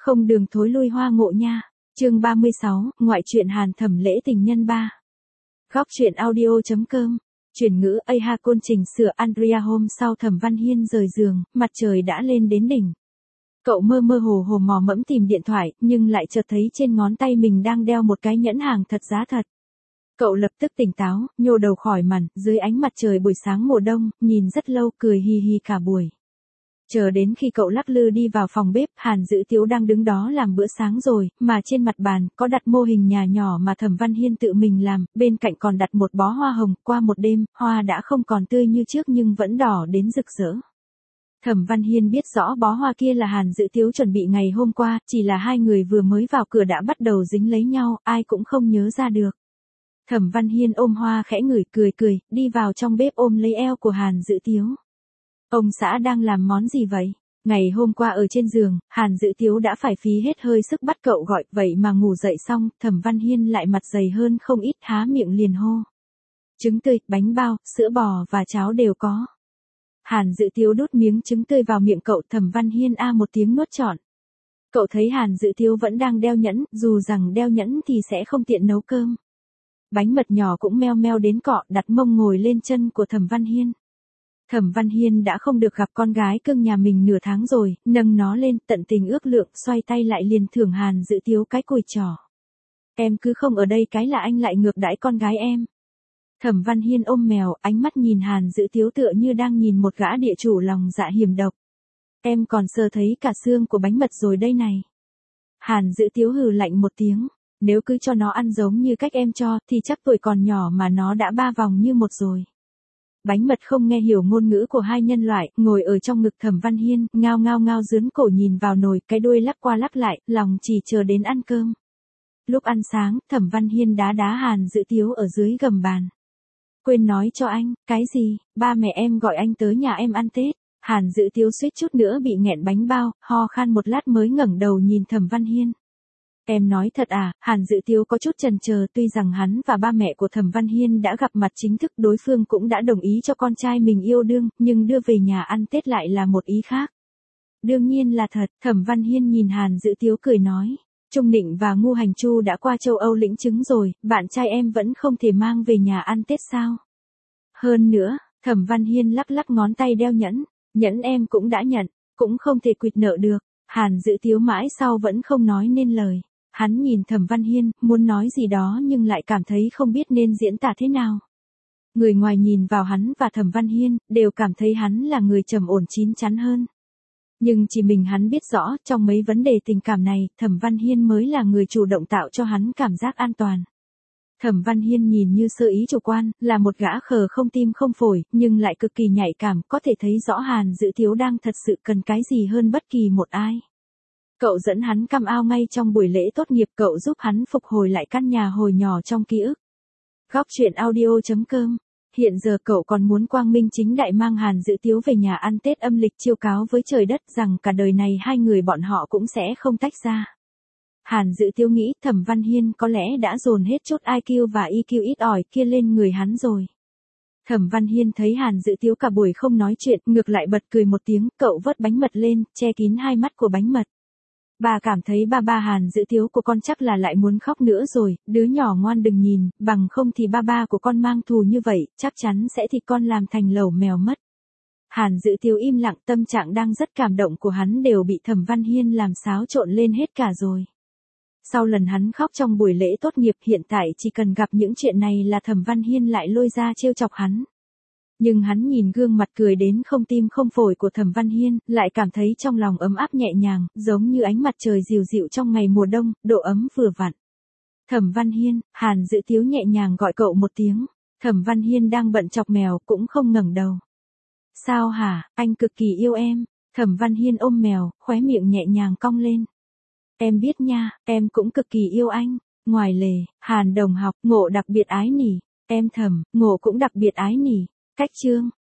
Không đường thối lui hoa ngộ nha. Chương 36, ngoại truyện Hàn Thẩm lễ tình nhân 3. Góc truyện audio.com. Chuyển ngữ A Côn chỉnh sửa Andrea hôm sau Thẩm Văn Hiên rời giường, mặt trời đã lên đến đỉnh. Cậu mơ mơ hồ hồ mò mẫm tìm điện thoại, nhưng lại chợt thấy trên ngón tay mình đang đeo một cái nhẫn hàng thật giá thật. Cậu lập tức tỉnh táo, nhô đầu khỏi màn, dưới ánh mặt trời buổi sáng mùa đông, nhìn rất lâu, cười hi hi cả buổi. Chờ đến khi cậu lắc lư đi vào phòng bếp, Hàn Dữ Tiếu đang đứng đó làm bữa sáng rồi, mà trên mặt bàn có đặt mô hình nhà nhỏ mà Thẩm Văn Hiên tự mình làm, bên cạnh còn đặt một bó hoa hồng, qua một đêm, hoa đã không còn tươi như trước nhưng vẫn đỏ đến rực rỡ. Thẩm Văn Hiên biết rõ bó hoa kia là Hàn Dữ Tiếu chuẩn bị ngày hôm qua, chỉ là hai người vừa mới vào cửa đã bắt đầu dính lấy nhau, ai cũng không nhớ ra được. Thẩm Văn Hiên ôm hoa khẽ ngửi cười, đi vào trong bếp ôm lấy eo của Hàn Dữ Tiếu. Ông xã đang làm món gì vậy? Ngày hôm qua ở trên giường, Hàn Dữ Tiếu đã phải phí hết hơi sức bắt cậu gọi, vậy mà ngủ dậy xong, Thẩm Văn Hiên lại mặt dày hơn không ít, há miệng liền hô. Trứng tươi, bánh bao, sữa bò và cháo đều có. Hàn Dữ Tiếu đút miếng trứng tươi vào miệng cậu, Thẩm Văn Hiên a một tiếng nuốt trọn. Cậu thấy Hàn Dữ Tiếu vẫn đang đeo nhẫn, dù rằng đeo nhẫn thì sẽ không tiện nấu cơm. Bánh mật nhỏ cũng meo meo đến cọ, đặt mông ngồi lên chân của Thẩm Văn Hiên. Thẩm Văn Hiên đã không được gặp con gái cưng nhà mình nửa tháng rồi, nâng nó lên, tận tình ước lượng, xoay tay lại liền thưởng Hàn Dữ Tiếu cái cùi trỏ. Em cứ không ở đây cái là anh lại ngược đãi con gái em. Thẩm Văn Hiên ôm mèo, ánh mắt nhìn Hàn Dữ Tiếu tựa như đang nhìn một gã địa chủ lòng dạ hiểm độc. Em còn sờ thấy cả xương của bánh mật rồi đây này. Hàn Dữ Tiếu hừ lạnh một tiếng, nếu cứ cho nó ăn giống như cách em cho, thì chắc tuổi còn nhỏ mà nó đã 3 vòng như một rồi. Bánh mật không nghe hiểu ngôn ngữ của hai nhân loại, ngồi ở trong ngực Thẩm Văn Hiên, ngao ngao dướn cổ nhìn vào nồi, cái đuôi lắc qua lắc lại, lòng chỉ chờ đến ăn cơm. Lúc ăn sáng, Thẩm Văn Hiên đá Hàn Dữ Tiếu ở dưới gầm bàn. Quên nói cho anh, cái gì, ba mẹ em gọi anh tới nhà em ăn Tết. Hàn Dữ Tiếu suýt chút nữa bị nghẹn bánh bao, ho khan một lát mới ngẩng đầu nhìn Thẩm Văn Hiên. Em nói thật à? Hàn Dữ Tiếu có chút chần chờ, tuy rằng hắn và ba mẹ của Thẩm Văn Hiên đã gặp mặt chính thức, đối phương cũng đã đồng ý cho con trai mình yêu đương, nhưng đưa về nhà ăn Tết lại là một ý khác. Đương nhiên là thật, Thẩm Văn Hiên nhìn Hàn Dữ Tiếu cười nói. Trung Nịnh và Ngu Hành Chu đã qua châu Âu lĩnh chứng rồi, bạn trai em vẫn không thể mang về nhà ăn Tết sao? Hơn nữa, Thẩm Văn Hiên lắc ngón tay đeo nhẫn em cũng đã nhận, cũng không thể quỵt nợ được. Hàn Dữ Tiếu mãi sau vẫn không nói nên lời. Hắn nhìn Thẩm Văn Hiên, muốn nói gì đó nhưng lại cảm thấy không biết nên diễn tả thế nào. Người ngoài nhìn vào hắn và Thẩm Văn Hiên, đều cảm thấy hắn là người trầm ổn chín chắn hơn. Nhưng chỉ mình hắn biết rõ, trong mấy vấn đề tình cảm này, Thẩm Văn Hiên mới là người chủ động tạo cho hắn cảm giác an toàn. Thẩm Văn Hiên nhìn như sơ ý chủ quan, là một gã khờ không tim không phổi, nhưng lại cực kỳ nhạy cảm, có thể thấy rõ Hàn Dữ Tiếu đang thật sự cần cái gì hơn bất kỳ một ai. Cậu dẫn hắn cam ao ngay trong buổi lễ tốt nghiệp, cậu giúp hắn phục hồi lại căn nhà hồi nhỏ trong ký ức. Góc truyện audio.com. Hiện giờ cậu còn muốn quang minh chính đại mang Hàn Dữ Tiếu về nhà ăn Tết âm lịch, chiêu cáo với trời đất rằng cả đời này hai người bọn họ cũng sẽ không tách ra. Hàn Dữ Tiếu nghĩ Thẩm Văn Hiên có lẽ đã dồn hết chút IQ và EQ ít ỏi kia lên người hắn rồi. Thẩm Văn Hiên thấy Hàn Dữ Tiếu cả buổi không nói chuyện, ngược lại bật cười một tiếng, cậu vớt bánh mật lên, che kín hai mắt của bánh mật. Bà cảm thấy ba Hàn Dữ Tiếu của con chắc là lại muốn khóc nữa rồi, đứa nhỏ ngoan đừng nhìn, bằng không thì ba của con mang thù như vậy, chắc chắn sẽ thịt con làm thành lẩu mèo mất. Hàn Dữ Tiếu im lặng, tâm trạng đang rất cảm động của hắn đều bị Thẩm Văn Hiên làm xáo trộn lên hết cả rồi. Sau lần hắn khóc trong buổi lễ tốt nghiệp, hiện tại chỉ cần gặp những chuyện này là Thẩm Văn Hiên lại lôi ra trêu chọc hắn. Nhưng hắn nhìn gương mặt cười đến không tim không phổi của Thẩm Văn Hiên, lại cảm thấy trong lòng ấm áp nhẹ nhàng, giống như ánh mặt trời dịu dịu trong ngày mùa đông, độ ấm vừa vặn. Thẩm Văn Hiên, Hàn Dữ Tiếu nhẹ nhàng gọi cậu một tiếng. Thẩm Văn Hiên đang bận chọc mèo cũng không ngẩng đầu. Sao hả, anh cực kỳ yêu em. Thẩm Văn Hiên ôm mèo, khóe miệng nhẹ nhàng cong lên. Em biết nha, em cũng cực kỳ yêu anh. Ngoài lề, Hàn đồng học, Ngộ đặc biệt ái nỉ. Em Thẩm, Ngộ cũng đặc biệt ái nỉ. Cách chương.